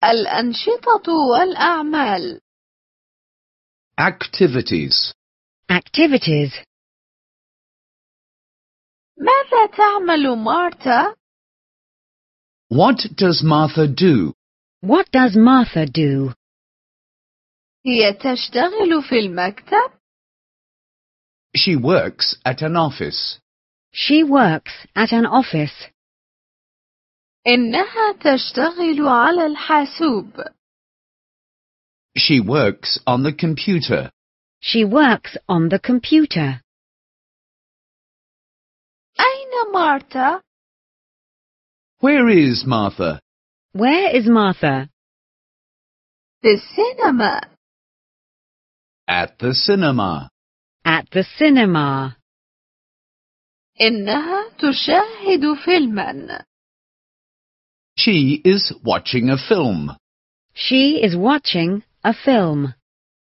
الأنشطة والأعمال. Activities. Activities. ماذا تعمل مارتا؟ What does Martha do? What does Martha do? هي تشتغل في المكتب. She works at an office. She works at an office. إنها تشتغل على الحاسوب. She works on the computer. She works on the computer. أين مارتا؟ Where is Martha? Where is Martha? في السينما. At the cinema. At the cinema. إنها تشاهد فيلما. She is watching a film. She is watching a film.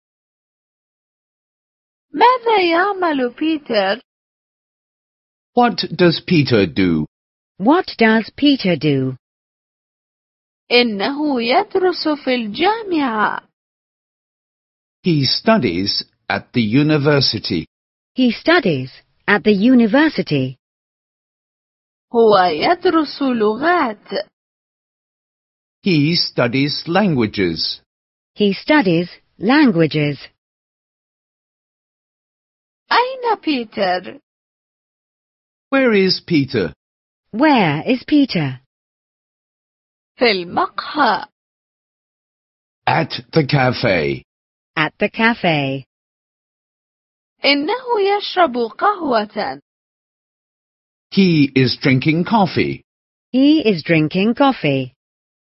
ماذا يعمل بيتر؟ What does Peter do? What does Peter do? إنه يدرس في الجامعة. He studies at the university. He studies at the university. هو يدرس لغات. He studies languages. He studies languages. أين بيتر؟ Where is Peter? Where is Peter? في المقهى. At the cafe. At the cafe. إنه يشرب قهوة. He is drinking coffee. He is drinking coffee.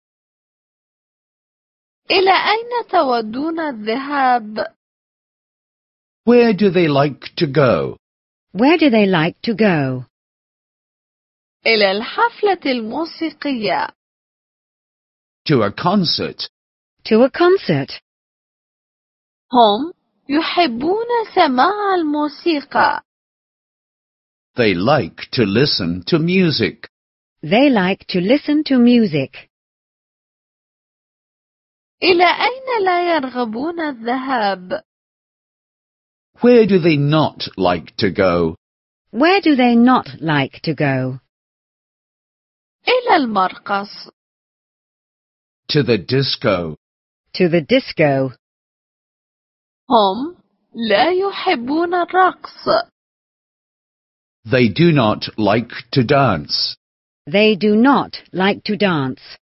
إلى أين تودون الذهاب؟ Where do they like to go? Where do they like to go? إلى الحفلة الموسيقية. To a concert. To a concert. هم يحبون سماع الموسيقى. They like to listen to music. They like to listen to music. إلى أين لا يرغبون الذهاب؟ Where do they not like to go? Where do they not like to go? إلى المرقص. To the disco. To the disco. هم لا يحبون الرقص. They do not like to dance. They do not like to dance.